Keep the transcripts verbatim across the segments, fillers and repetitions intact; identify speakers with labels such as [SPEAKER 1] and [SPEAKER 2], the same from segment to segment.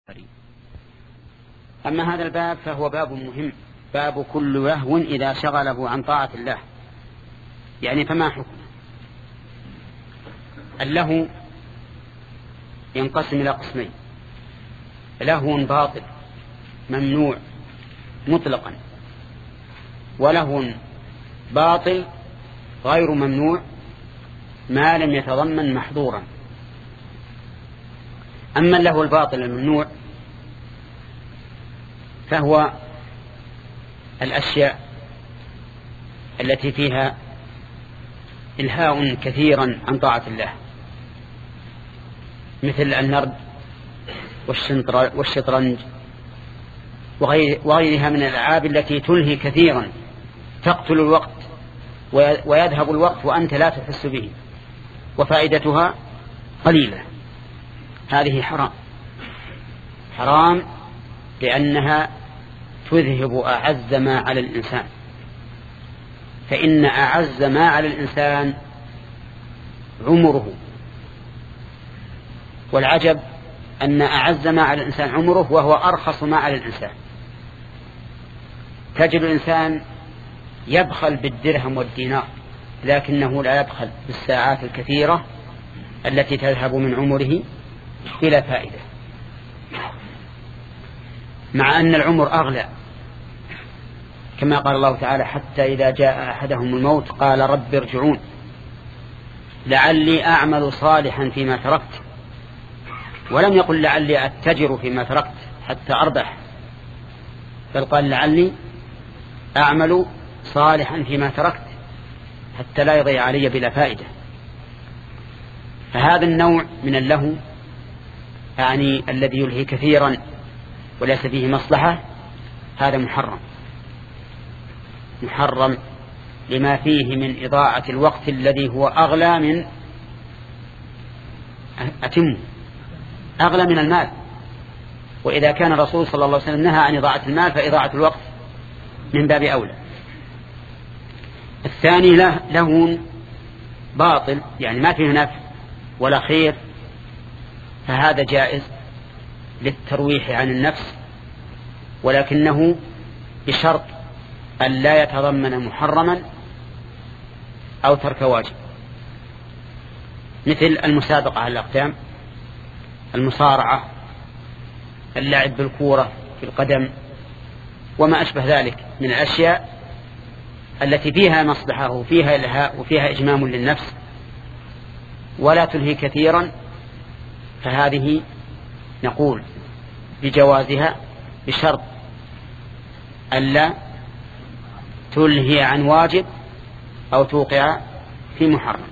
[SPEAKER 1] أما هذا الباب فهو باب مهم، باب كل لهو إذا شغله عن طاعة الله. يعني فما حكم اللهو؟ ينقسم إلى قسمين: لهو باطل ممنوع مطلقا، ولهو باطل غير ممنوع ما لم يتضمن محظورا. أما اللهو الباطل الممنوع فهو الأشياء التي فيها إلهاء كثيرا عن طاعة الله، مثل النرد والشطرنج وغيرها من الألعاب التي تلهي كثيرا، تقتل الوقت ويذهب الوقت وأنت لا تحس به وفائدتها قليلة. هذه حرام حرام لأنها تذهب أعز ما على الإنسان، فإن أعز ما على الإنسان عمره، والعجب أن أعز ما على الإنسان عمره وهو أرخص ما على الإنسان. تجد الإنسان يبخل بالدرهم والدينار، لكنه لا يبخل بالساعات الكثيرة التي تذهب من عمره بلا فائدة، مع أن العمر أغلى، كما قال الله تعالى: حتى إذا جاء أحدهم الموت قال رب ارجعون لعلي أعمل صالحا فيما تركت، ولم يقل لعلي أتجر فيما تركت حتى أربح، بل قال لعلي أعمل صالحا فيما تركت حتى لا يضيع علي بلا فائدة. فهذا النوع من اللهو، يعني الذي يلهي كثيرا وليس فيه مصلحة، هذا محرم محرم لما فيه من إضاعة الوقت الذي هو أغلى من أتم أغلى من المال. وإذا كان الرسول صلى الله عليه وسلم نهى عن إضاعة المال فإضاعة الوقت من باب أولى. الثاني له لهو باطل، يعني ما فيه نفع ولا خير، فهذا جائز للترويح عن النفس، ولكنه بشرط أن لا يتضمن محرما أو ترك واجب، مثل المسابقة على الأقدام، المصارعة، اللعب بالكورة في القدم، وما أشبه ذلك من الأشياء التي فيها مصلحة وفيها إلهاء وفيها إجمام للنفس ولا تلهي كثيرا، فهذه نقول بجوازها بشرط ألا تلهي عن واجب أو توقع في محرم.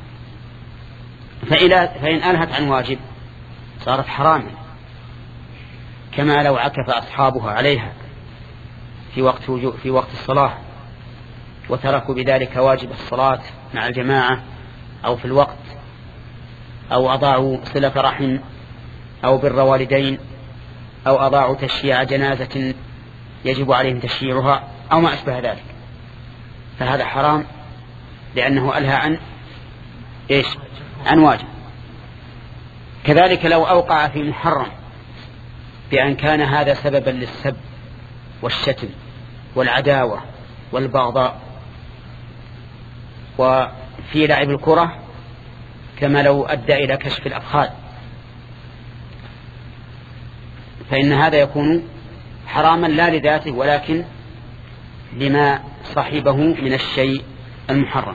[SPEAKER 1] فإن ألهت عن واجب صارت حراما، كما لو عكف أصحابها عليها في وقت في وقت الصلاة وتركوا بذلك واجب الصلاة مع الجماعة أو في الوقت، أو أضاعوا صلة رحم أو بر والدين، أو أضاعوا تشييع جنازة يجب عليهم تشييعها أو ما أشبه ذلك، فهذا حرام لأنه ألهى عن إيش؟ عن واجب. كذلك لو أوقع في محرم بأن كان هذا سببا للسب والشتم والعداوة والبغضاء، وفي لعب الكرة كما لو أدى إلى كشف الأفخاذ، فإن هذا يكون حراما لا لذاته ولكن لما صاحبه من الشيء المحرم.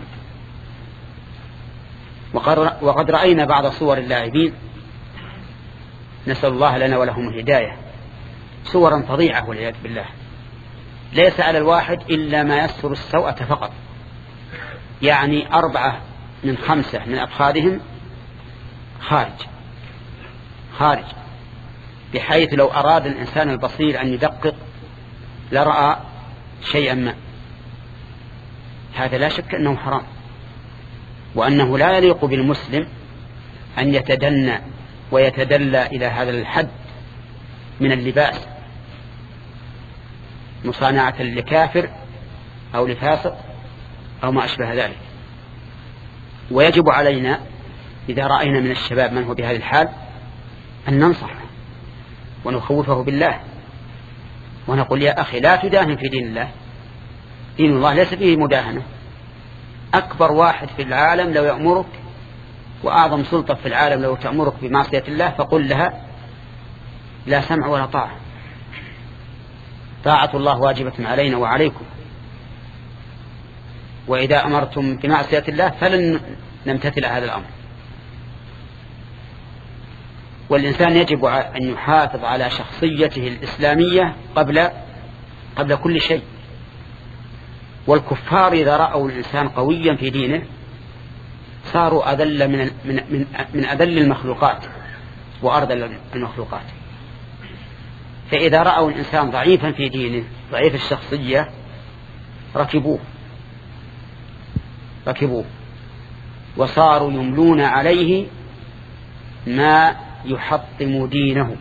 [SPEAKER 1] وقد رأينا بعض صور اللاعبين، نسأل الله لنا ولهم الهداية، صورا فظيعة والعياذ بالله، ليس على الواحد إلا ما يستر السوءة فقط، يعني أربعة من خمسة من أفخاذهم خارج خارج بحيث لو أراد الإنسان البصير أن يدقق لرأى شيئا ما. هذا لا شك أنه حرام، وأنه لا يليق بالمسلم أن يتدنى ويتدلى إلى هذا الحد من اللباس مصانعة لكافر أو لفاسق أو ما أشبه ذلك. ويجب علينا إذا رأينا من الشباب من هو بهذه الحال أن ننصحه ونخوفه بالله ونقول يا أخي لا تداهن في دين الله. دين الله ليس فيه مداهنة. أكبر واحد في العالم لو يأمرك وأعظم سلطة في العالم لو تأمرك بمعصية الله فقل لها لا سمع ولا طاعة. طاعة الله واجبة علينا وعليكم، وإذا أمرتم بمعصية الله فلن نمتثل هذا الأمر. والإنسان يجب أن يحافظ على شخصيته الإسلامية قبل قبل كل شيء. والكفار إذا رأوا الإنسان قويا في دينه صاروا أذل من من من, من أذل المخلوقات وأرذل المخلوقات. فإذا رأوا الإنسان ضعيفا في دينه ضعيف الشخصية ركبوه ركبوه وصاروا يملون عليه ما يحطم دينه.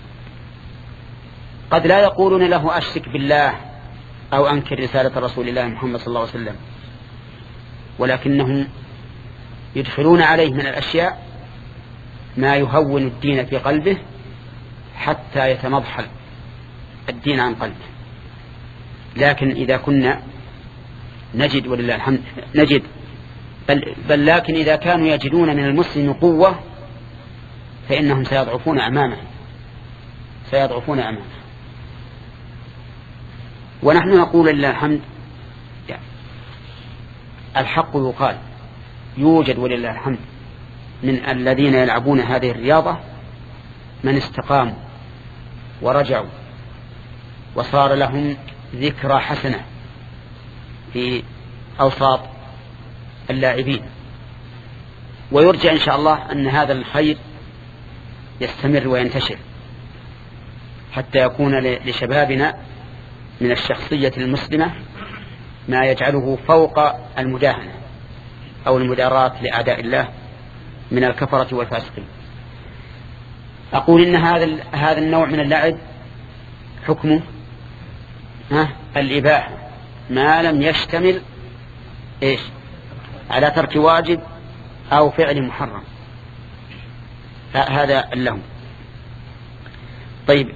[SPEAKER 1] قد لا يقولون له أشرك بالله أو أنكر رسالة رسول الله محمد صلى الله عليه وسلم، ولكنهم يدخلون عليه من الأشياء ما يهون الدين في قلبه حتى يتمضحل الدين عن قلبه. لكن إذا كنا نجد ولله الحمد نجد بل, بل لكن إذا كانوا يجدون من المسلم قوة فإنهم سيضعفون أمامه سيضعفون أمامه ونحن نقول لله الحمد يعني الحق يقال يوجد ولله الحمد من الذين يلعبون هذه الرياضة من استقاموا ورجعوا وصار لهم ذكرى حسنة في أوساط اللاعبين، ويرجى إن شاء الله أن هذا الخير يستمر وينتشر حتى يكون لشبابنا من الشخصية المسلمة ما يجعله فوق المداهنة أو المداراة لأعداء الله من الكفرة والفاسقين. أقول إن هذا هذا النوع من اللعب حكمه ها الإباحة ما لم يشتمل إيش على ترك واجب أو فعل محرم. هذا اللهو. طيب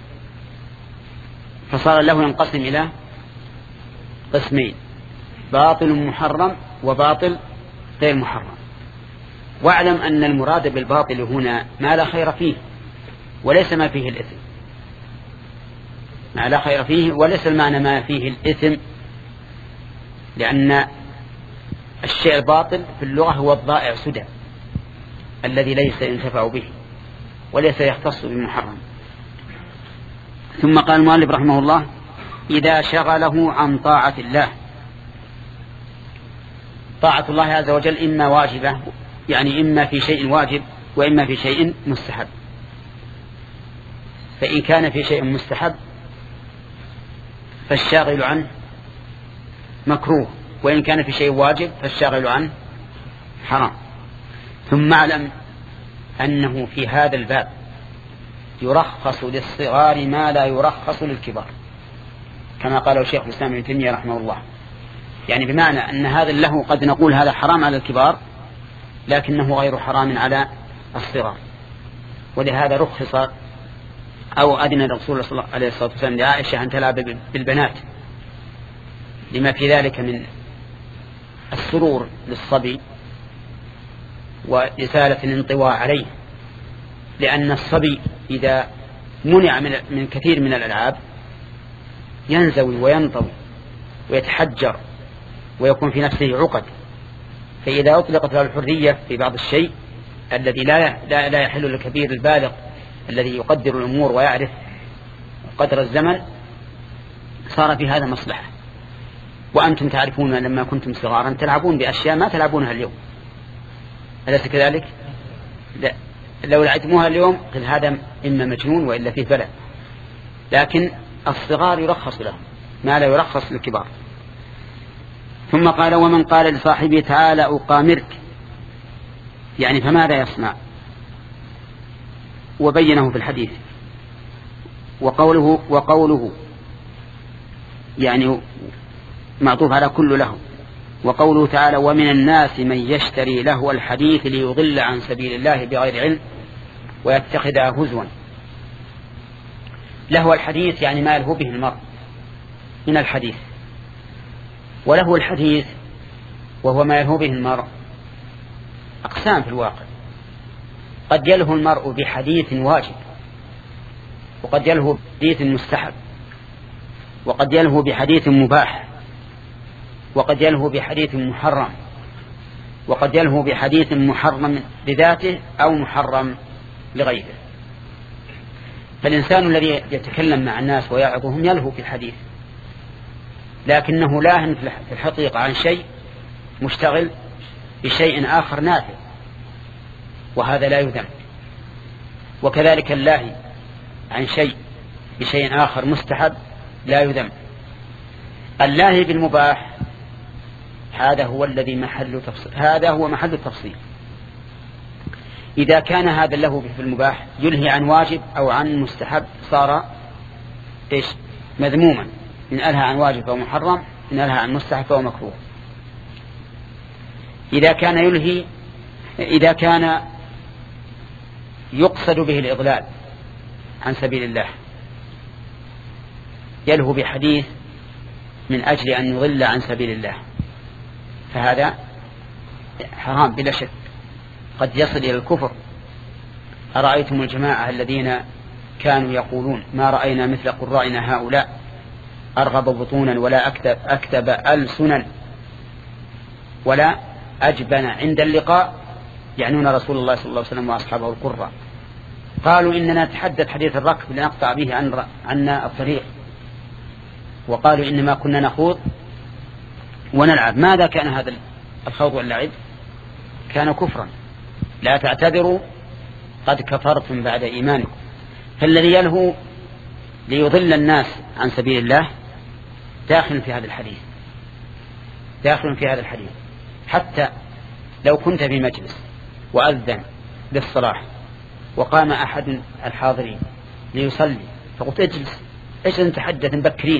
[SPEAKER 1] فصار اللهو ينقسم إلى قسمين: باطل محرم وباطل غير محرم. واعلم أن المراد بالباطل هنا ما لا خير فيه وليس ما فيه الإثم. ما لا خير فيه وليس المعنى ما فيه الإثم، لأن الشيء الباطل في اللغة هو الضائع سدى الذي ليس ينتفع به وليس يختص بمحرم. ثم قال المؤلف رحمه الله: إذا شغله عن طاعة الله. طاعة الله عز وجل إما واجبة يعني إما في شيء واجب وإما في شيء مستحب. فإن كان في شيء مستحب فالشاغل عنه مكروه، وإن كان في شيء واجب فالشاغل عنه حرام. ثم اعلم أنه في هذا الباب يرخص للصغار ما لا يرخص للكبار، كما قاله شيخ الإسلام ابن تيمية رحمه الله. يعني بمعنى أن هذا اللهو قد نقول هذا حرام على الكبار لكنه غير حرام على الصغار، ولهذا رخص أو أذن الرسول صلى الله عليه وسلم لعائشة أن تلعب بالبنات لما في ذلك من السرور للصبي وإزالة الانطواء عليه، لأن الصبي إذا منع من كثير من الألعاب ينزوي وينطوي ويتحجر ويكون في نفسه عقد. فإذا أطلقت له الحرية في بعض الشيء الذي لا لا يحل للكبير البالغ الذي يقدر الأمور ويعرف قدر الزمن صار في هذا مصلحة. وأنتم تعرفون لما كنتم صغارا تلعبون بأشياء ما تلعبونها اليوم، أليس كذلك؟ لا. لو لعبتموها اليوم قل هذا إما مجنون وإلا فيه بلد. لكن الصغار يرخص لهم ما لا يرخص للكبار. ثم قال: ومن قال لصاحبه تعالى أقامرك، يعني فماذا يصنع؟ وبينه في الحديث. وقوله وقوله يعني معطوف على كل له. وقوله تعالى: ومن الناس من يشتري لهو الحديث ليضل عن سبيل الله بغير علم ويتخذها هزوا. لهو الحديث يعني ما يلهو به المرء من الحديث، وله الحديث وهو ما يلهو به المرء أقسام في الواقع. قد يلهو المرء بحديث واجب، وقد يلهو بحديث مستحب، وقد يلهو بحديث مباح، وقد يلهو بحديث محرم، وقد يلهو بحديث محرم لذاته أو محرم لغيره. فالإنسان الذي يتكلم مع الناس ويعظهم يلهو في الحديث، لكنه لاهن في الحقيقة عن شيء مشتغل بشيء آخر نافع، وهذا لا يذم. وكذلك اللاهي عن شيء بشيء آخر مستحب لا يذم. اللاهي بالمباح هذا هو الذي محل تفصيل، هذا هو محل التفصيل. إذا كان هذا له في المباح يلهي عن واجب أو عن مستحب صار إيش؟ مذموما. إن ألهى عن واجب فهو محرم، إن ألهى عن مستحب فهو مكروه. إذا كان يلهي إذا كان يقصد به الإضلال عن سبيل الله، يلهو بحديث من أجل أن يضل عن سبيل الله، فهذا حرام بلا شك، قد يصل إلى الكفر. أرأيتم الجماعة الذين كانوا يقولون ما رأينا مثل قرائنا هؤلاء أرغب بطونا ولا أكتب, أكتب ألسنا ولا أجبن عند اللقاء، يعنون رسول الله صلى الله عليه وسلم وأصحابه القراء. قالوا إننا نتحدث حديث الركب لنقطع به عن عنا الطريق، وقالوا إنما كنا نخوض ونلعب. ماذا كان هذا الخوض واللعب؟ كان كفرا. لا تعتذروا قد كفرتم بعد إيمانكم. فالذي يلهو ليضل الناس عن سبيل الله داخل في هذا الحديث، داخل في هذا الحديث. حتى لو كنت في مجلس وأذن للصلاة وقام أحد الحاضرين ليصلي فقلت اجلس، ايش نتحدث مبكرين،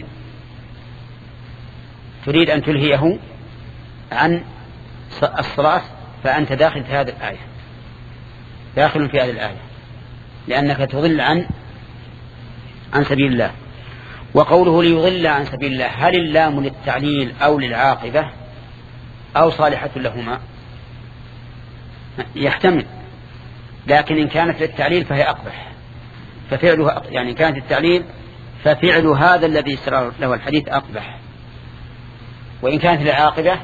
[SPEAKER 1] تريد أن تلهيه عن الصلاة، فأنت داخل في هذه الآية، داخل في هذه الآية، لأنك تضل عن عن سبيل الله. وقوله ليضل عن سبيل الله، هل اللام للتعليل أو للعاقبة أو صالحة لهما؟ يحتمل، لكن إن كانت للتعليل فهي أقبح، ففعلها يعني كانت التعليل ففعل هذا الذي سر له الحديث أقبح، وإن كانت للعاقبة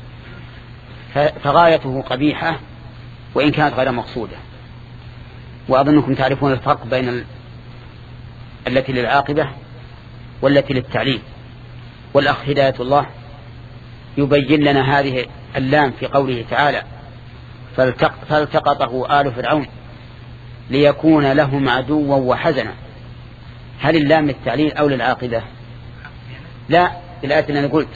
[SPEAKER 1] فغايته قبيحة وإن كانت غير مقصودة. وأظنكم تعرفون الفرق بين ال... التي للعاقبة والتي للتعليل. والأخ هداية الله يبين لنا هذه اللام في قوله تعالى فالتق... فالتقطه آل فرعون ليكون لهم عدوا وحزنا. هل اللام للتعليل أو للعاقبة؟ لا، في الآية اللي أنا قلت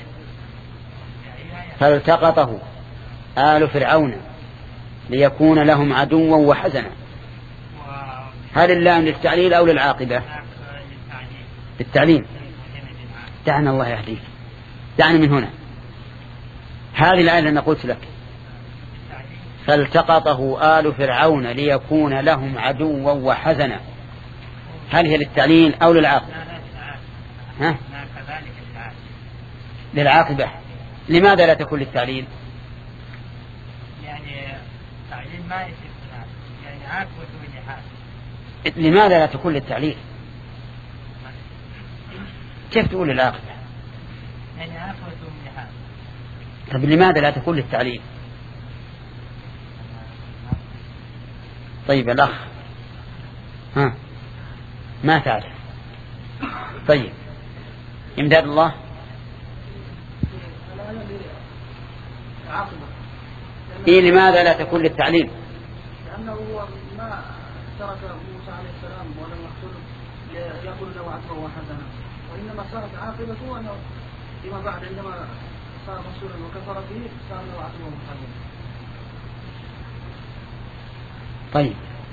[SPEAKER 1] فالتقطه آل فرعون ليكون لهم عدوا وحزنا. هل اللام للتعليل أو للعاقبة؟ للتعليم. دعنا الله يهديك، دعنا من هنا. هذه الآية اللي أنا قلت لك فالتقطه آل فرعون ليكون لهم عدوا وحزنا، هل هي للتعليل أو للعاقبة؟ ها؟ للعاقبة. لماذا لا تكون للتعليل؟
[SPEAKER 2] يعني التعليل ما يصير يعني عاقبة ونهاية.
[SPEAKER 1] لماذا لا تكون للتعليل؟ كيف تقول للعاقبة؟
[SPEAKER 2] يعني عاقبة ونهاية.
[SPEAKER 1] طب لماذا لا تكون للتعليل؟ طيب الأخ ها ما تعرف. طيب إمداد الله إيه لماذا لا تكون للتعليم؟
[SPEAKER 3] لأنه هو ما ترك موسى عليه السلام ولم يقتله يقول له عدوا وحزنا، وإنما صارت عاقبته أنه فيما بعد عندما صار رسولا وكفر به صار له عدوا وحزنا.
[SPEAKER 1] طيب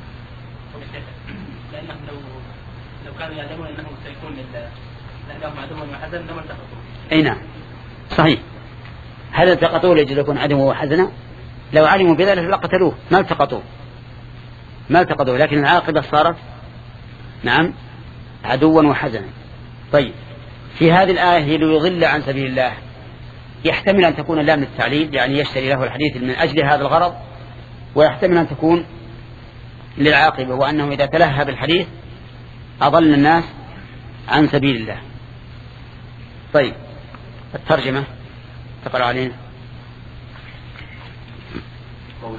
[SPEAKER 2] لأنهم لو لو كانوا يعلمون أنهم سيكون لأنهم عدوا وحزنا لما التقطوا.
[SPEAKER 1] أي نعم صحيح. هل التقطوه لأجل يكون عدوا وحزنا؟ لو علموا بذلك لقتلوه، ما التقطوه ما التقطوه لكن العاقبة صارت نعم عدوا وحزنا. طيب في هذه الآية ليضل عن سبيل الله يحتمل أن تكون لام للتعليل يعني يشتري له الحديث من أجل هذا الغرض، ويحتمل أن تكون للعاقبة وأنه إذا تلهى بالحديث أضل الناس عن سبيل الله. طيب الترجمة تقرأ علينا.
[SPEAKER 4] قوله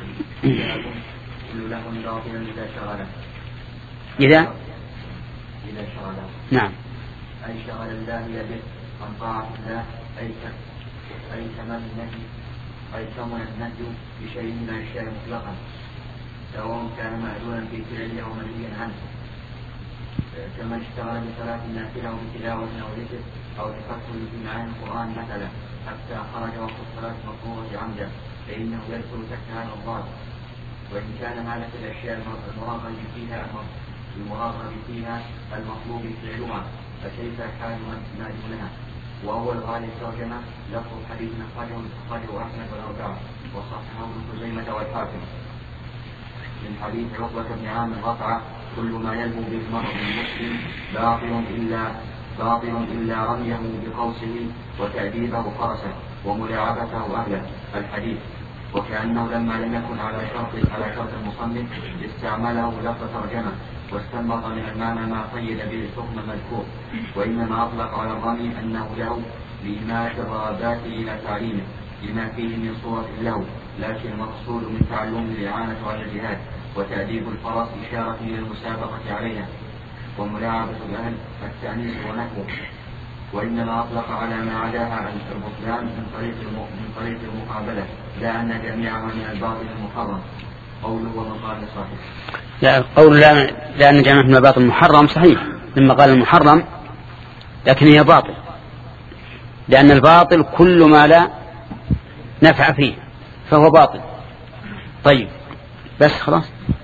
[SPEAKER 4] كل له باطلا إذا شغله
[SPEAKER 1] إذا
[SPEAKER 4] إذا شغله
[SPEAKER 1] نعم
[SPEAKER 4] أي شغل الله به عن طاعة الله أي أي كمن النهي أي كمن النهي بشيء من الأشياء مطلقا سواء كان مأذونا في فعله أو منهيا عنه، كما اشتغل بصلاة النافلة وبتلاوة أو ذكر أو تفكر في معاني القرآن مثلا حتى خرج وقت الصلاة المفروضة عمدا فإنه يدخل تحت هذا الضابط. وإن كان مالك الأشياء المراقب فيها المراقب فيها المطلوب فعلها فكيف حال ما دونها. وأول غالب الترجمة لفظ حديث أخرجه أحمد والأربعة وصححه ابن خزيمة والحاكم من حديث عقبة بن عامر رفع كل ما يلزم بالمرء المسلم باطل إلا باطل إلا رميه بقوسه وتأديبه فرسه وملاعبته أهله الحديث. وكأنه لما لم يكن على شرط على شرط المصنف استعمله لفظ ترجمة واستنبط من المعنى ما قيد به الحكم المذكور، وإنما أطلق على الرمي أنه له لإمالة الرغبات إلى تعليمه لما فيه من صورة له، لكن المقصود من تعلم الإعانة على الجهاد وتأديب الفرس إشارة إلى المسابقة عليها وملاعبة الأهل التأنيس ونحوه. وإنما أطلق على ما عداها عن البطلان من طريق من طريق المقابلة لا أن جميعها من الباطل المحرم. قوله ومن قال صحيح.
[SPEAKER 1] لا قول لا لا أن جميعها من الباطل المحرم صحيح لما قال المحرم، لكن هي باطل لأن الباطل كل ما لا نفع فيه فهو باطل. طيب بس خلاص.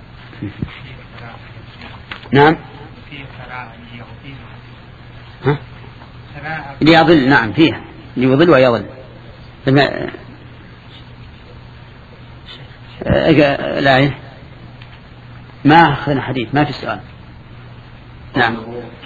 [SPEAKER 1] نعم ها ليضل نعم فيها ليضل ويضل. لا ما أخذنا حديث ما في السؤال. نعم.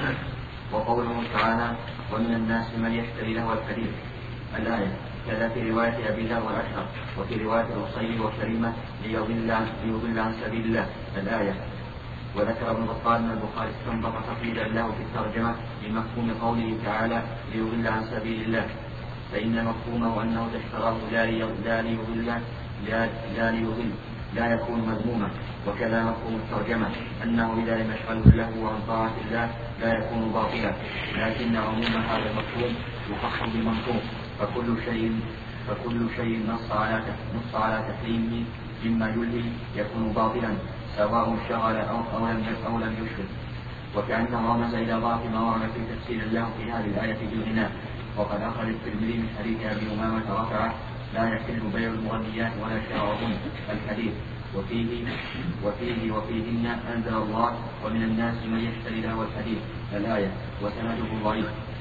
[SPEAKER 4] وقوله تعالى ومن الناس من يشتري له الحديث الآية كذا في رواية أبي ذر والأشهر وفي رواية الأصيل وكريمة ليضل عن ليضل عن سبيل الله الآية. وذكر ابن بطال من البخاري استنبط تقييدا له في الترجمة بمفهوم قوله تعالى ليضل عن سبيل الله، فإن مفهومه أنه اشتراه لا ليضل لا ليضل لا يكون مذموما. وكذا مفهوم الترجمة أنه إذا لم يشغله له عن طاعة الله لا يكون باطلا، لكن عموم هذا المفهوم يخص بمنطوق فكل شيء فكل شيء نص على نص على تحريمه مما يلهي يكون باطلا سواء شغل أو أو لم أو لم يشغل. وكأنه رمز إلى ضعف ما ورد في تفسير الله في هذه الآية بالغناء. وقد أخرج الترمذي من حديث أبي أمامة رفعه لا يحل بيع المغنيات ولا شراؤهن الحديث. وفيه وفيه وفيهن أنزل الله ومن الناس من يشتري له الحديث الآية وسنده ضعيف.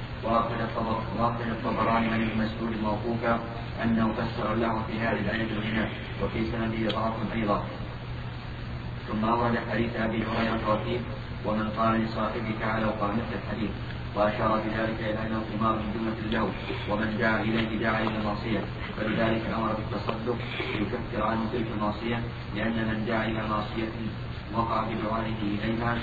[SPEAKER 4] وأخذ الطبراني عن ابن مسعود موقوفا أنه فسر له في هذه الآية بالغناء وفي سنده ضعف أيضا. ثم أورد حديث أبي هريرة وفيه ومن قال لصاحبه تعالى وقال مثل الحديث، وأشار بذلك إلى أنه ثمار من جملة اللهو ومن دعا إليه دعا إلى المعصية، فلذلك أمر بالتصدق ليكفر عنه تلك المعصية، لأن من دعا إلى معصية وقع بدعائه إليها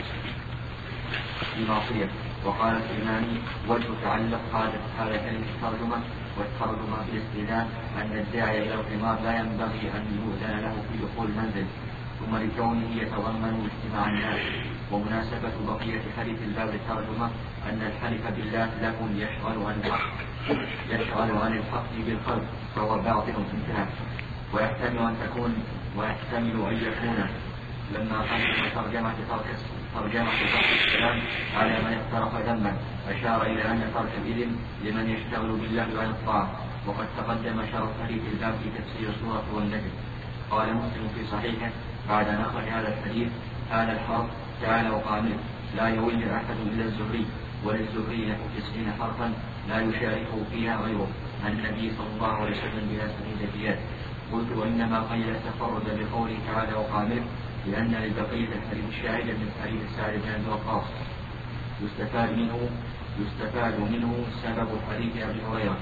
[SPEAKER 4] بمعصية. وقال الإمامي وجه تعلق هذا كلمة الترجمة والترجمة بالاستئذان أن الداعي إلى الثمار لا ينبغي أن يؤذن له في دخول المنزل، ثم لكونه يتضمن اجتماع الناس. ومناسبة بقية حديث الباب الترجمة أن الحلف بالله له يشغل عن الحق يشغل عن الحق بالقلب فهو باطل انتهى. ويحتمل أن تكون ويحتمل أن يكون لما قام ترجمة ترك ترجمة ترك الكلام على من اقترف ذنبا أشار إلى أن ترك الإذن لمن يشتغل بالله عن الطاعة. وقد تقدم شرح حديث الباب في تفسير سورة والنجم. قال مسلم في صحيحه بعد أن أخرج هذا الحديث هذا الحرف تعالى وقامل لا يولد أحد إلا الزهري وللزهري له تسعين حرفا لا يشاركه فيها غيره عن النبي صلى الله عليه وسلم بلا سبيل. قلت وإنما قيل التفرد بقوله تعالى وقامل لأن لبقية الحديث شاهدا من حديث سعد بن أبي وقاص يستفاد منه يستفاد منه سبب حديث أبي هريرة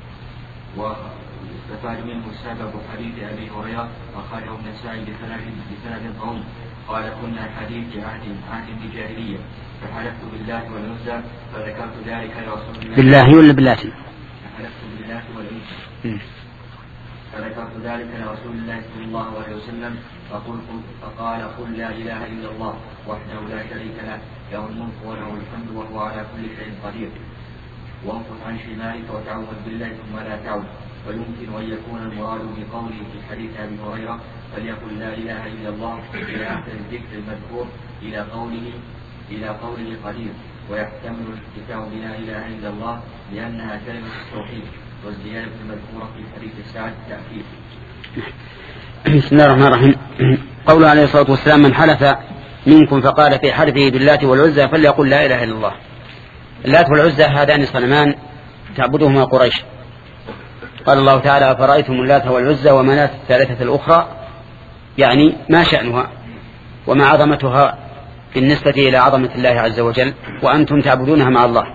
[SPEAKER 4] ويستفاد منه سبب حديث أبي هريرة وخرجه النسائي بسند قوي قال كنا حديث عهد عهد بجاهلية فحلفت بالله والعزى فذكرت ذلك لرسول الله
[SPEAKER 1] بالله ولا بالله
[SPEAKER 4] فحلفت بالله والعزى فذكرت ذلك لرسول الله صلى الله عليه وسلم فقل فقال قل لا إله إلا الله وحده لا شريك له له الملك وله الحمد وهو على كل شيء قدير وانفض عن شمالك وتعوذ بالله ثم لا تعود ويمكن أن يكون المراد بقوله في حديث أبي هريرة فليقل لا إله إلا الله إلى آخر الذكر المذكور إلى قوله إلى قوله قدير ويحتمل الكتاب بلا إله إلا الله لأنها كلمة التوحيد والزيادة المذكورة في حديث سعد تأكيد.
[SPEAKER 1] بسم الله الرحمن الرحيم. قوله عليه الصلاة والسلام من حلف منكم فقال في حلفه باللات والعزى فليقل لا إله إلا الله. اللات والعزى هذان صنمان تعبدهما قريش. قال الله تعالى أفرأيتم اللات والعزى ومناة الثالثة الأخرى يعني ما شأنها وما عظمتها بالنسبة إلى عظمة الله عز وجل وأنتم تعبدونها مع الله.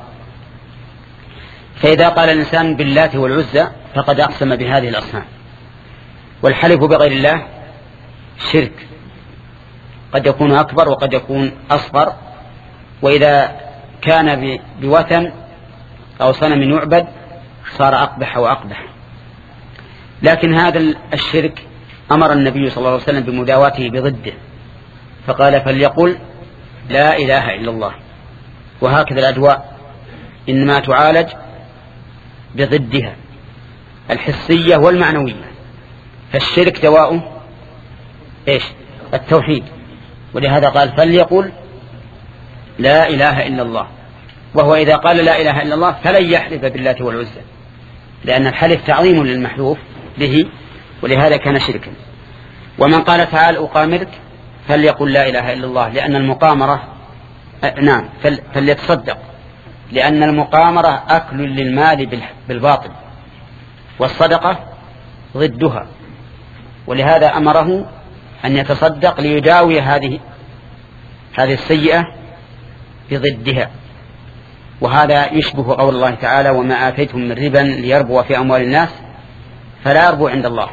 [SPEAKER 1] فإذا قال الإنسان باللات والعزى فقد أقسم بهذه الأصنام. والحلف بغير الله شرك قد يكون أكبر وقد يكون أصغر وإذا كان بوثن أو صنم يعبد صار أقبح وأقبح. لكن هذا الشرك أمر النبي صلى الله عليه وسلم بمداواته بضده فقال فليقل لا إله إلا الله. وهكذا الأدواء إنما تعالج بضدها الحسية والمعنوية. فالشرك دواؤه إيش؟ التوحيد. ولهذا قال فليقل لا إله إلا الله. وهو إذا قال لا إله إلا الله فلن يحلف بالله والعزى لأن الحلف تعظيم للمحلوف به ولهذا كان شركا. ومن قال تعال أقامرك فليقل لا إله إلا الله لأن المقامرة نعم فليتصدق لأن المقامرة أكل للمال بالباطل والصدقة ضدها ولهذا أمره أن يتصدق ليداوي هذه هذه السيئة بضدها. وهذا يشبه قول الله تعالى وما آتيتم من ربا ليربو في أموال الناس فلا يربو عند الله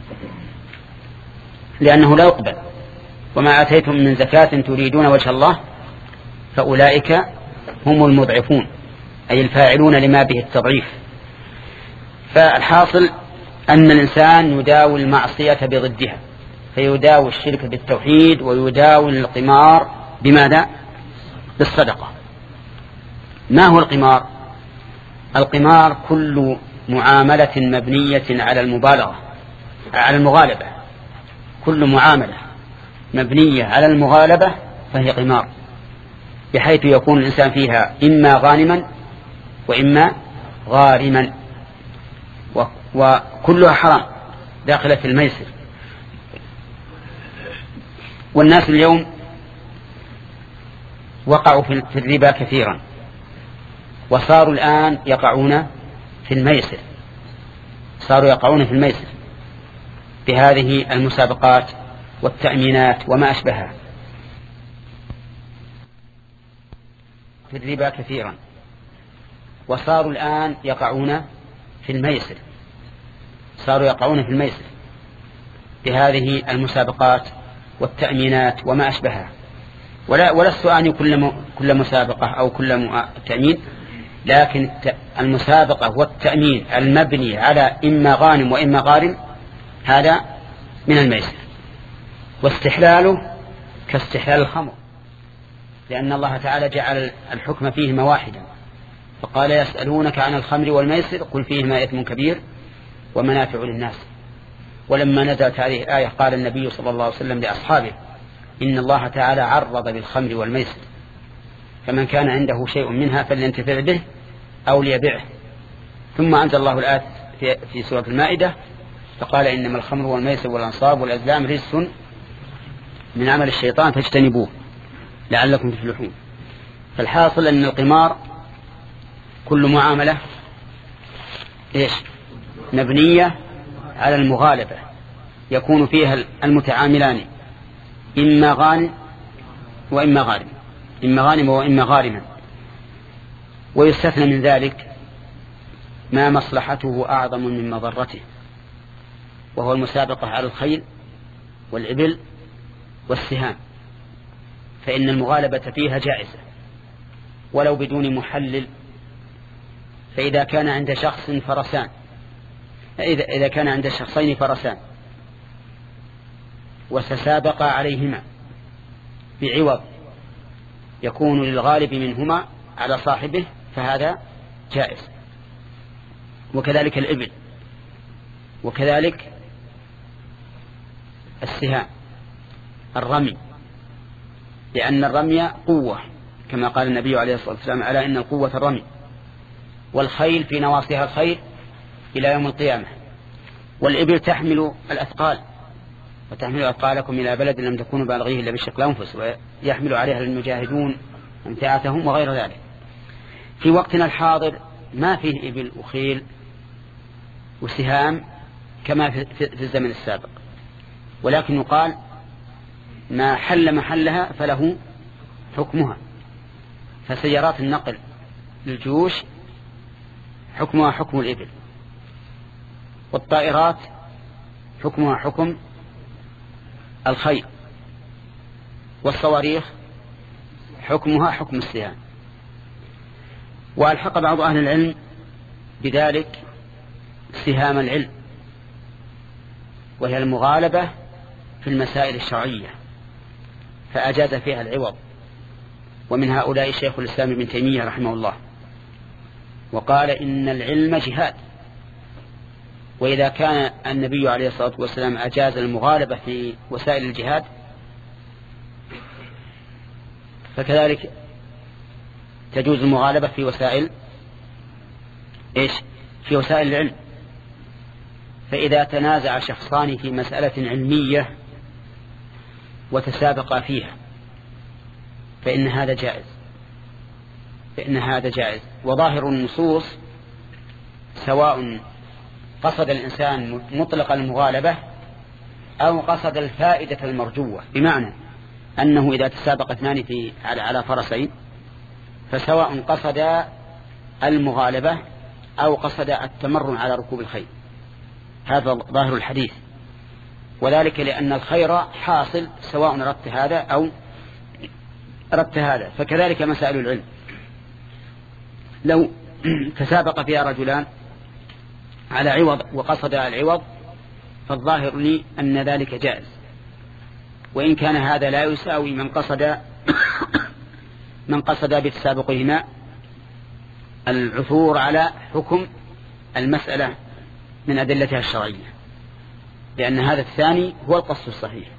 [SPEAKER 1] لأنه لا يقبل. وما آتيتم من زكاة تريدون وجه الله فأولئك هم المضعفون أي الفاعلون لما به التضعيف. فالحاصل أن الإنسان يداوي المعصية بضدها فيداوي الشرك بالتوحيد ويداوي القمار بماذا؟ بالصدقة. ما هو القمار؟ القمار كل معاملة مبنية على المبالغة على المغالبة. كل معاملة مبنية على المغالبة فهي قمار بحيث يكون الإنسان فيها إما غانما وإما غارما وكلها حرام داخلة في الميسر. والناس اليوم وقعوا في الربا كثيرا وصاروا الآن يقعون في الميسر صاروا يقعون في الميسر بهذه المسابقات والتأمينات وما أشبهها. في الربا كثيرا وصاروا الآن يقعون في الميسر صاروا يقعون في الميسر بهذه المسابقات والتأمينات وما أشبهها. ولا ولست أعني كل كل مسابقة أو كل تأمين لكن المسابقة والتأمين المبني على إما غانم وإما غارم هذا من الميسر. واستحلاله كاستحلال الخمر لأن الله تعالى جعل الحكم فيهما واحدا فقال يسألونك عن الخمر والميسر قل فيهما إثم كبير ومنافع للناس. ولما نزلت هذه الآية قال النبي صلى الله عليه وسلم لأصحابه إن الله تعالى عرض بالخمر والميسر فمن كان عنده شيء منها فلينتفع به أو ليبيعه. ثم أنزل الله الآية في سورة المائدة فقال إنما الخمر والميسر والأنصاب والأزلام رجس من عمل الشيطان فاجتنبوه لعلكم تفلحون. فالحاصل أن القمار كل معاملة إيش مبنية على المغالبة يكون فيها المتعاملان إما غانم وإما غارم إما غانم وإما غارما ويستثنى من ذلك ما مصلحته أعظم من مضرته، وهو المسابقة على الخيل والإبل والسهام، فإن المغالبة فيها جائزة ولو بدون محلل. فإذا كان عند شخص فرسان إذا, إذا كان عند شخصين فرسان وتسابقا عليهما بعوض يكون للغالب منهما على صاحبه فهذا جائز، وكذلك الإبل، وكذلك السهام، الرمي، لأن الرمي قوة كما قال النبي عليه الصلاة والسلام على إن القوة الرمي، والخيل في نواصيها الخير إلى يوم القيامة، والإبل تحمل الأثقال وتحمل أثقالكم إلى بلد لم تكونوا بالغيه إلا بشق الأنفس، ويحمل عليها المجاهدون أمتعتهم وغير ذلك. في وقتنا الحاضر ما فيه إبل وخيل وسهام كما في الزمن السابق، ولكن يقال ما حل محلها فله حكمها، فسيارات النقل للجيوش حكمها حكم الإبل، والطائرات حكمها حكم الخيل، والصواريخ حكمها حكم السهام. وألحق بعض أهل العلم بذلك سهام العلم، وهي المغالبة في المسائل الشرعية، فأجاز فيها العوض، ومن هؤلاء شيخ الإسلام ابن تيمية رحمه الله، وقال إن العلم جهاد. وإذا كان النبي عليه الصلاة والسلام أجاز المغالبة في وسائل الجهاد فكذلك تجوز المغالبة في وسائل إيش؟ في وسائل العلم. فإذا تنازع شخصان في مسألة علمية وتسابقا فيها فإن هذا جائز فإن هذا جائز وظاهر النصوص سواء قصد الإنسان مطلق المغالبة أو قصد الفائدة المرجوة، بمعنى أنه إذا تسابق اثنان في على فرسين فسواء قصد المغالبة أو قصد التمرن على ركوب الخيل، هذا ظاهر الحديث، وذلك لأن الخير حاصل سواء أردت هذا أو أردت هذا. فكذلك مسائل العلم لو تسابق فيها رجلان على عوض وقصد العوض فالظاهر لي أن ذلك جائز، وإن كان هذا لا يساوي من قصد من قصد بتسابقهما العثور على حكم المسألة من أدلتها الشرعية، لأن هذا الثاني هو القصد الصحيح.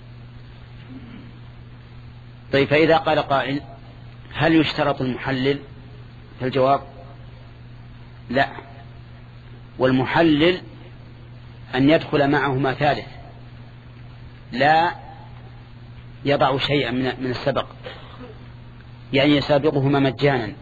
[SPEAKER 1] طيب، فإذا قال قائل هل يشترط المحلل؟ فالجواب لا، والمحلل أن يدخل معهما ثالث لا يضع شيئا من السبق، يعني يسابقهما مجانا.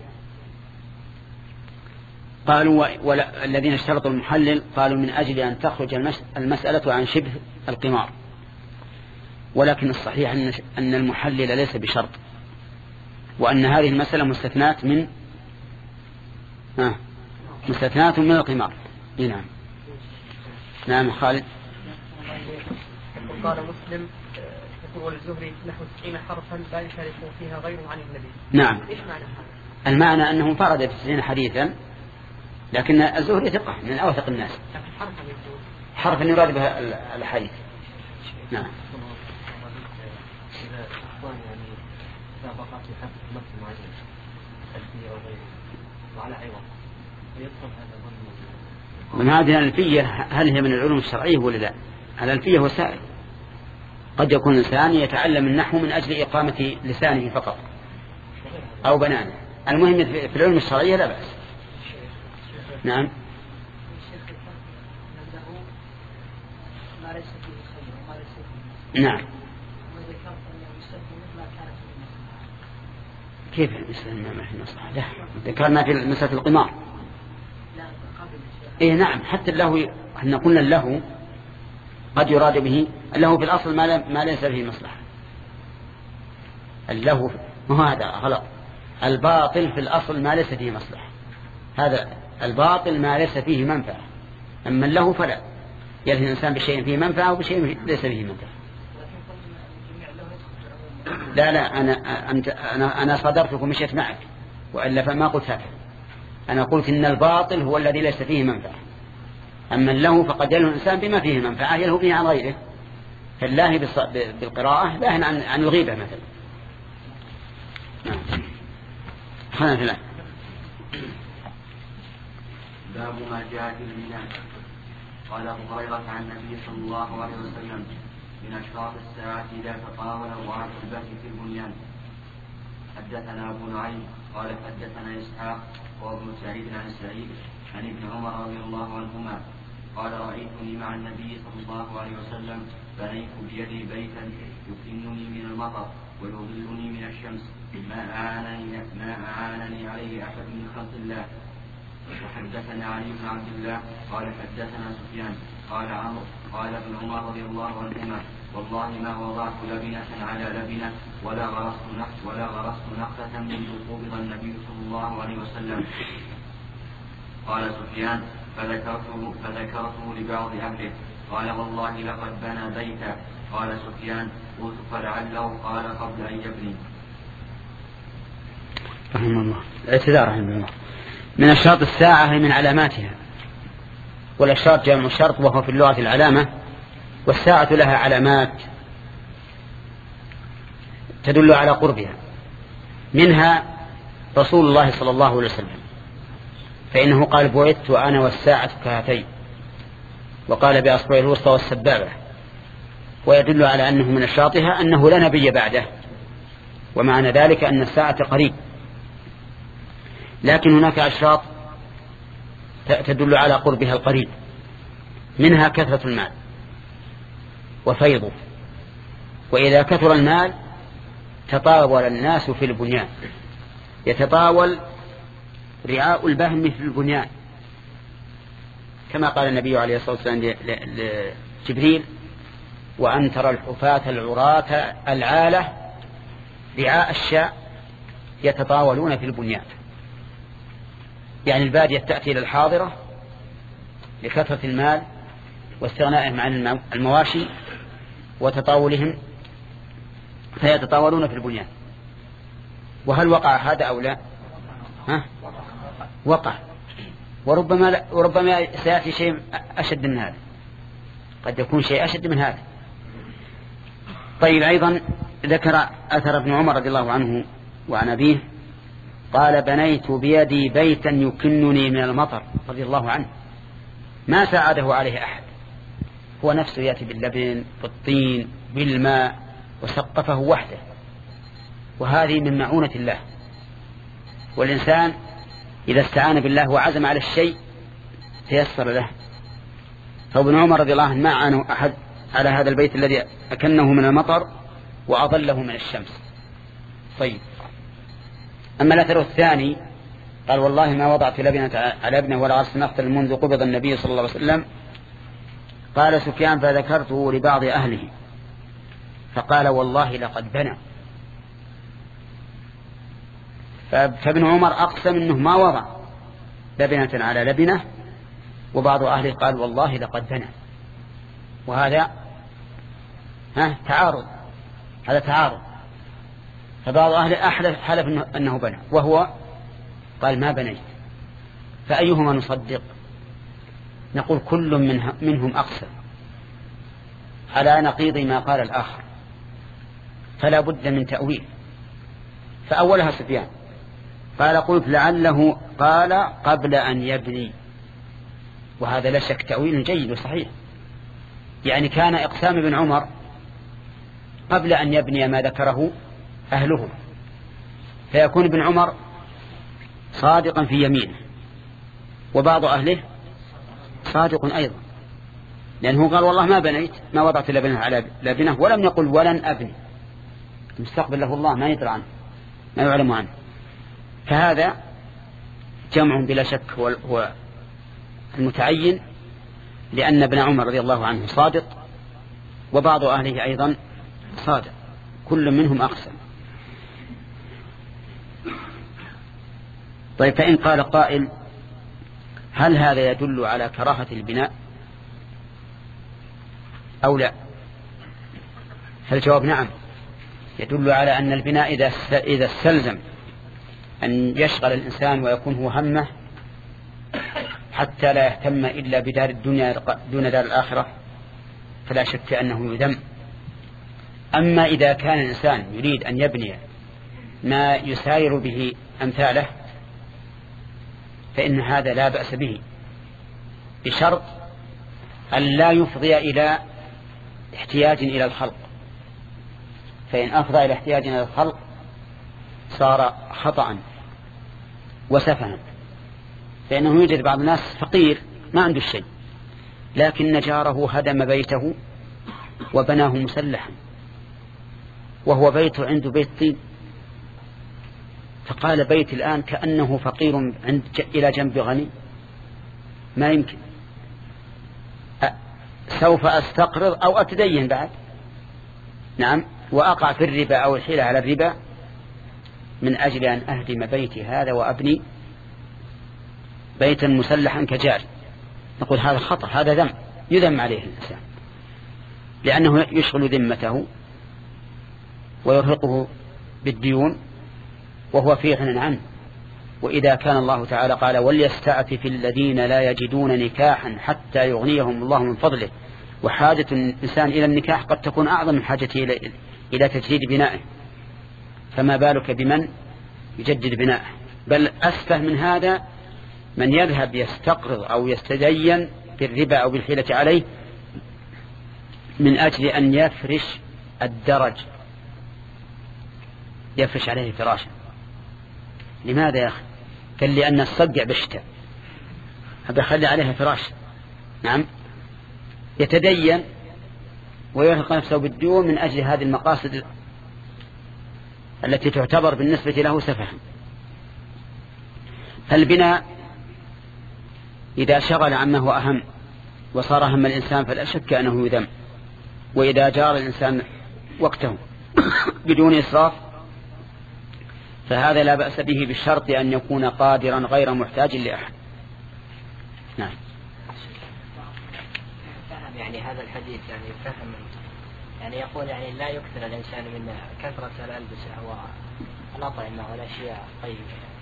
[SPEAKER 1] قالوا والذين اشترطوا المحلل قالوا من أجل أن تخرج المسألة عن شبه القمار، ولكن الصحيح أن المحلل ليس بشرط، وأن هذه المسألة مستثنات من آه مستثنات من القمار. نعم نعم خالد.
[SPEAKER 2] وقال مسلم يقول الزهري نحو تسعين حرفا لا يشارك فيها غيره عن النبي.
[SPEAKER 1] نعم.
[SPEAKER 2] إيش معنى هذا؟
[SPEAKER 1] المعنى أنه انفرد بتسعين حديثا، لكن الزهري ثقة من أوثق الناس. حرفا يراد بها الحديث. نعم.
[SPEAKER 2] إذا أخوان يعني سابقات يحدث مثل معين ألفية أو غيره وعلى عوض ويدخل هذا ظن
[SPEAKER 1] من هذه الألفية هل هي من العلوم الشرعية ولا لا؟ الألفية وسائل، قد يكون الإنسان يتعلم النحو من أجل إقامة لسانه فقط أو بنانه، المهم في العلوم الشرعية لا بأس. نعم. نعم. كيف المسألة ما في مصلحة؟ لا، ذكرنا في مسألة القمار. إيه نعم، حتى اللهو احنا قلنا اللهو قد يراد به اللهو في الأصل ما, ما ليس فيه مصلحة. اللهو ما هذا غلط، الباطل في الأصل ما ليس فيه مصلحة، هذا الباطل ما ليس فيه منفعة، أما له فلا، يلهي الإنسان بشيء فيه منفعة وبشيء ليس فيه منفعة. لا لا أنا أنت أنا أنا صدرتك ومشيت معك، وإلا فما قلت هذا. أنا قلت إن الباطل هو الذي ليس فيه منفعة، أما له فقد يلهي الإنسان بما فيه منفعة يلهو به عن غيره، فالله بالقراءة لا عن عن الغيبة مثلا. خلنا في الآن.
[SPEAKER 4] باب ما جاء في الميزان. قال أبو هريرة عن النبي صلى الله عليه وسلم: من أشراط الساعة إذا تطاول وعاد البث في البنيان. حدثنا أبو نعيم قال حدثنا إسحاق وابن سعيد عن سعيد عن ابن عمر رضي الله عنهما قال: رأيتني مع النبي صلى الله عليه وسلم بنيت بيدي بيتا يكنني من المطر ويظلني من الشمس ما أعانني, ما أعانني عليه أحد من خلق الله. وحدثنا علي بن عبد الله قال حدثنا سفيان قال عمرو قال ابن عمر رضي الله عنهما: والله ما وضعت لبنة على لبنة ولا غرست نخل ولا غرست نخلة منذ قبض النبي صلى الله عليه وسلم. قال سفيان: فذكرته, فذكرته لبعض أهله قال: والله لقد بنى بيتا. قال سفيان: قلت فلعله قال قبل أن يبني.
[SPEAKER 1] رحمه الله. الاعتذار رحمه الله. من أشراط الساعة هي من علاماتها، والأشراط جمع الشرط وهو في اللغة العلامة، والساعة لها علامات تدل على قربها، منها رسول الله صلى الله عليه وسلم، فإنه قال: بعثت أنا والساعة كهاتين، وقال بأصبع الوسطى والسبابة، ويدل على أنه من أشراطها أنه لا نبي بعده، ومعنى ذلك أن الساعة قريب. لكن هناك أشراط تدل على قربها القريب، منها كثرة المال وفيضه، وإذا كثر المال تطاول الناس في البنيان، يتطاول رعاء البهم في البنيان، كما قال النبي عليه الصلاة والسلام لجبريل: وأن ترى الحفاة العراة العالة رعاء الشاء يتطاولون في البنيان، يعني البادية تأتي إلى الحاضرة لكثرة المال واستغنائهم عن المواشي وتطاولهم فيتطاولون في البنيان. وهل وقع هذا أو لا؟ ها؟ وقع، وربما, لا وربما سيأتي شيء أشد من هذا، قد يكون شيء أشد من هذا. طيب، أيضا ذكر أثر ابن عمر رضي الله عنه وعن أبيه قال: بنيت بيدي بيتا يكنني من المطر، رضي الله عنه، ما ساعده عليه أحد، هو نفسه يأتي باللبن بالطين بالماء وسقفه وحده، وهذه من معونة الله. والإنسان إذا استعان بالله وعزم على الشيء تيسر له. فابن عمر رضي الله عنه ما عانه أحد على هذا البيت الذي أكنه من المطر وأظله من الشمس. طيب، أما الأثر الثاني قال: والله ما وضعت لبنة على ابنه ولا غرست نخلا منذ قبض النبي صلى الله عليه وسلم. قال سفيان: فذكرته لبعض أهله فقال: والله لقد بنى. فابن عمر أقسم أنه ما وضع لبنة على لبنة، وبعض أهله قال: والله لقد بنى. وهذا ها تعارض، هذا تعارض. فبعض أهله أحلف حلف أنه بنى، وهو قال: ما بنيت. فأيهما نصدق؟ نقول كل منه منهم أقسم على نقيض ما قال الآخر، فلا بد من تأويل. فأولها سفيان قال: قلت لعله قال قبل أن يبني، وهذا لا شك تأويل جيد وصحيح، يعني كان إقسام ابن عمر قبل أن يبني ما ذكره أهله، فيكون ابن عمر صادقا في يمينه، وبعض أهله صادق أيضا، لأنه قال: والله ما بنيت، ما وضعت لبنه على لبنه، ولم يقل ولن أبني. مستقبل له الله ما يدرى عنه، ما يعلم عنه. فهذا جمع بلا شك هو المتعين، لأن ابن عمر رضي الله عنه صادق، وبعض أهله أيضا صادق، كل منهم أقسم. طيب فإن قال قائل هل هذا يدل على كراهة البناء أو لا؟ فالجواب نعم، يدل على أن البناء إذا إذا استلزم أن يشغل الإنسان ويكون هو همه حتى لا يهتم إلا بدار الدنيا دون دار الآخرة فلا شك أنه يذم. أما إذا كان الإنسان يريد أن يبني ما يساير به أمثاله فإن هذا لا بأس به، بشرط أن لا يفضي إلى احتياج إلى الخلق، فإن أفضى إلى احتياج إلى الخلق صار خطأ وسفها، فإنه يوجد بعض الناس فقير ما عنده الشيء لكن جاره هدم بيته وبناه مسلحا وهو بيته عنده بيت طين، فقال بيت الآن كأنه فقير عند إلى جنب غني، ما يمكن، سوف أستقرض أو أتدين بعد، نعم، وأقع في الربا أو الحيلة على الربا من أجل أن أهدم بيتي هذا وأبني بيتا مسلحا كجاري. نقول هذا خطأ، هذا ذم يذم عليه الإنسان لأنه يشغل ذمته ويرهقه بالديون وهو في غنى عنه. وإذا كان الله تعالى قال وليستعفف الذين لا يجدون نكاحا حتى يغنيهم الله من فضله، وحاجة الإنسان إلى النكاح قد تكون أعظم من حاجته إلى, إلى تجديد بنائه، فما بالك بمن يجدد بنائه؟ بل أسفه من هذا من يذهب يستقرض أو يستدين بالربا أو بالحيلة عليه من أجل أن يفرش الدرج، يفرش عليه فراشا. لماذا يا أخي؟ قال لي أن الصقع بالشتاء أبي أخلي عليها فراش، نعم، يتدين ويرهق نفسه بالديون من أجل هذه المقاصد التي تعتبر بالنسبة له سفها. فالبناء إذا شغل عما هو أهم وصار هم الإنسان فلا شك أنه يذم، وإذا جار الإنسان وقته بدون إسراف فهذا لا بأس به بالشرط أن يكون قادرا غير محتاج لأحد. نعم.
[SPEAKER 5] فهم يعني هذا الحديث يعني فهم يعني يقول يعني لا يكثر الإنسان من كثرة الألبسة والأطعمة والأشياء طيبة.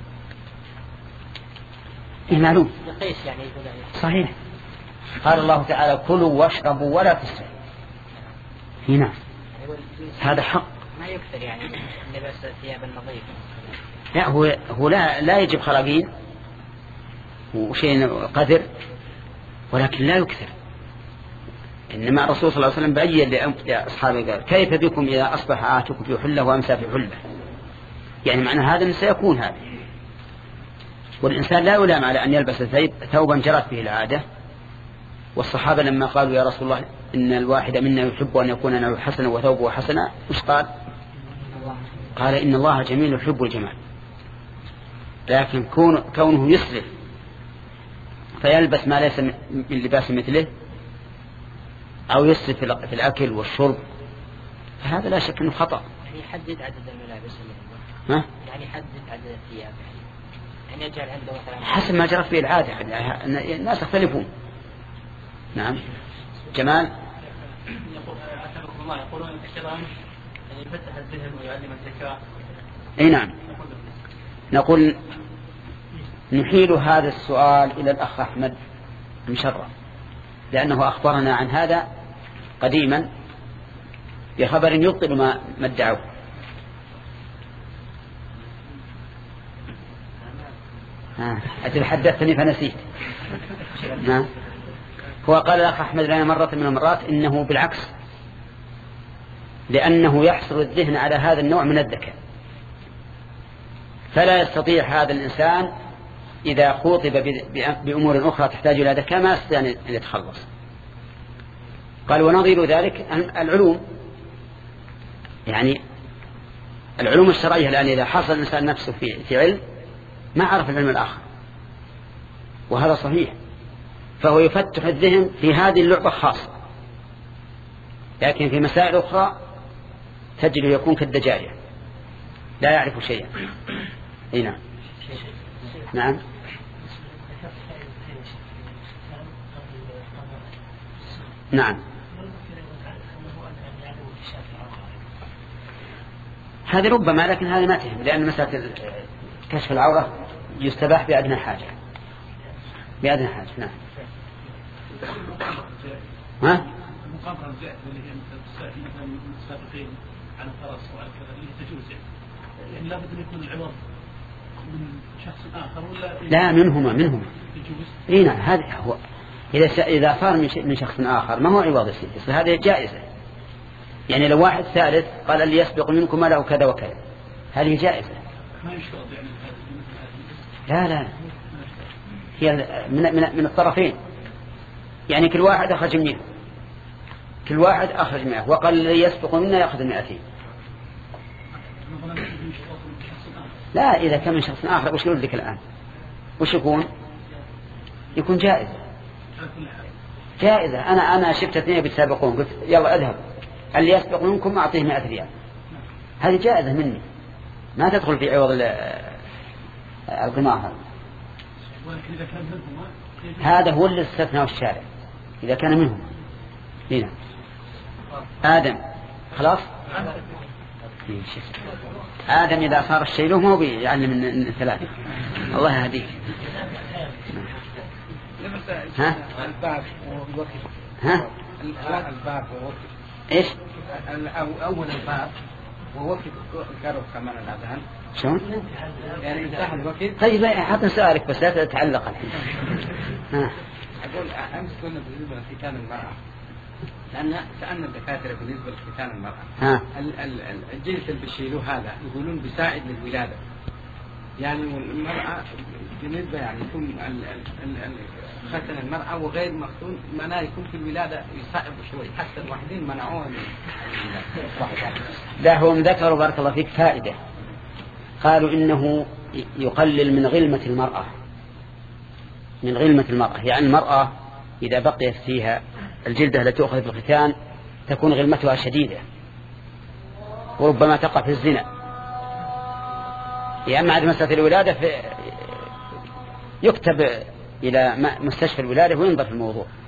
[SPEAKER 1] إيه معلوم.
[SPEAKER 5] يقيس يعني يقول
[SPEAKER 1] صحيح. قال الله تعالى كلوا واشربوا ولا تسرفوا. هنا هذا حق.
[SPEAKER 5] ما يكثر يعني لبس الثياب النظيفة.
[SPEAKER 1] لا هو هو لا لا يجب خراجين وشيء قدر، ولكن لا يكثر. إنما الرسول صلى الله عليه وسلم بين لأصحابه قال كيف بكم إذا أصبح آتكم في حلة وأمسى في حلة، يعني معنى هذا من سيكون هذا. والإنسان لا يلام على أن يلبس ثوبا جرت به العادة. والصحابة لما قالوا يا رسول الله إن الواحد منا يحب أن يكون نوعه حسنا وثوبه حسنا، وش قال؟ قال إن الله جميل يحب الجمال. لكن كونه يسرف فيلبس ما ليس من لباس مثله أو يسرف في الأكل والشرب فهذا لا شك أنه خطأ.
[SPEAKER 5] يعني يحدد عدد الملابس
[SPEAKER 1] ها؟
[SPEAKER 5] يعني يحدد عدد الثياب، يعني يجعل عنده مثلا
[SPEAKER 1] حسب ما جرت به العادة. الناس يختلفون. نعم. جمال.
[SPEAKER 2] يقول أتبكم الله يقولون الشيطان أن يفتح الذهن ويعلم الذكاء.
[SPEAKER 1] أي نعم. نقول نحيل هذا السؤال إلى الأخ أحمد مشرف لأنه أخبرنا عن هذا قديما بخبر يبطل ما ما ادعوه. ها أنت حدثتني فنسيت. ها هو قال الأخ أحمد لنا مرة من المرات إنه بالعكس، لأنه يحصر الذهن على هذا النوع من الذكاء، فلا يستطيع هذا الإنسان إذا خوطب بأمور أخرى تحتاج إلى ذكاء ما يستطيع أن يتخلص. قال ونظير ذلك العلوم، يعني العلوم الشرعية الآن إذا حصل الإنسان نفسه في في علم ما عرف العلم الآخر، وهذا صحيح، فهو يفتح الذهن في هذه اللعبة خاصة، لكن في مسائل أخرى تجده يكون كالدجاجة لا يعرف شيئا. هنا نعم. نعم. هذه ربما، لكن هذه ما تهم، لأن مسألة كشف العورة يستباح بأدنى حاجة، بأدنى حاجة. نعم. ها؟
[SPEAKER 6] المقابلة الجائزة اللي هي مثلا السابقين على الفرس وعلى كذا اللي تجوز يعني لابد أن يكون العوض من شخص آخر ولا؟
[SPEAKER 1] لا، منهما منهما.
[SPEAKER 6] تجوز.
[SPEAKER 1] إيه نعم، هذا هو. إذا إذا صار من شخص آخر ما هو عوض يصير، هذه جائزة. يعني لو واحد ثالث قال اللي يسبق منكم له كذا وكذا، هذه جائزة.
[SPEAKER 6] ما يشترط يعني
[SPEAKER 1] لا لا، هي من من من الطرفين. يعني كل واحد أخرج مئة، كل واحد أخرج مئة، وقال اللي يسبق منا يأخذ المئتين. لا، إذا كان من شخص آخر وش يقول لك الآن؟ وش يكون؟ يكون جائزة. جائزة. أنا أنا شفت اثنين بيتسابقون، قلت يلا اذهب، اللي يسبق منكم أعطيه مئة ريال. هذه جائزة مني، ما تدخل في عوض القمار. هذا هو اللي استثناه الشارع، إذا كان منهم. هنا آدم خلاص. آدم إذا صار الشيء له ما هو بيعلم من ثلاثة. الله يهديك. ها؟
[SPEAKER 7] الباب ووقف.
[SPEAKER 1] ها؟
[SPEAKER 7] الباب ووقف.
[SPEAKER 1] إيش؟
[SPEAKER 7] أول الباب ووقف قرب كمان الأذان.
[SPEAKER 1] شلون؟
[SPEAKER 7] يعني انتهى الوقت.
[SPEAKER 1] طيب حط سؤالك بس لا تتعلق الحين. ها؟
[SPEAKER 7] أقول أمس كنا بالنسبة لختان المرأة، لأن سألنا الدكاترة بالنسبة لختان المرأة.
[SPEAKER 1] ها؟
[SPEAKER 7] الجنس اللي بيشيلوه هذا يقولون بيساعد للولادة. يعني المرأة بالنسبة يعني يكون ختن المرأة وغير مختون معناه يكون في الولادة يصعب شوي، حتى الواحدين منعوها من الولادة.
[SPEAKER 1] لا، هم ذكروا بارك الله فيك فائدة، قالوا إنه يقلل من غلمة المرأة، من غلمة المرأة. يعني المرأة إذا بقيت فيها الجلدة التي تؤخذ في الختان تكون غلمتها شديدة، وربما تقع في الزنا. يعني عند مسألة الولادة في يكتب إلى مستشفى الولادة وينظر في الموضوع.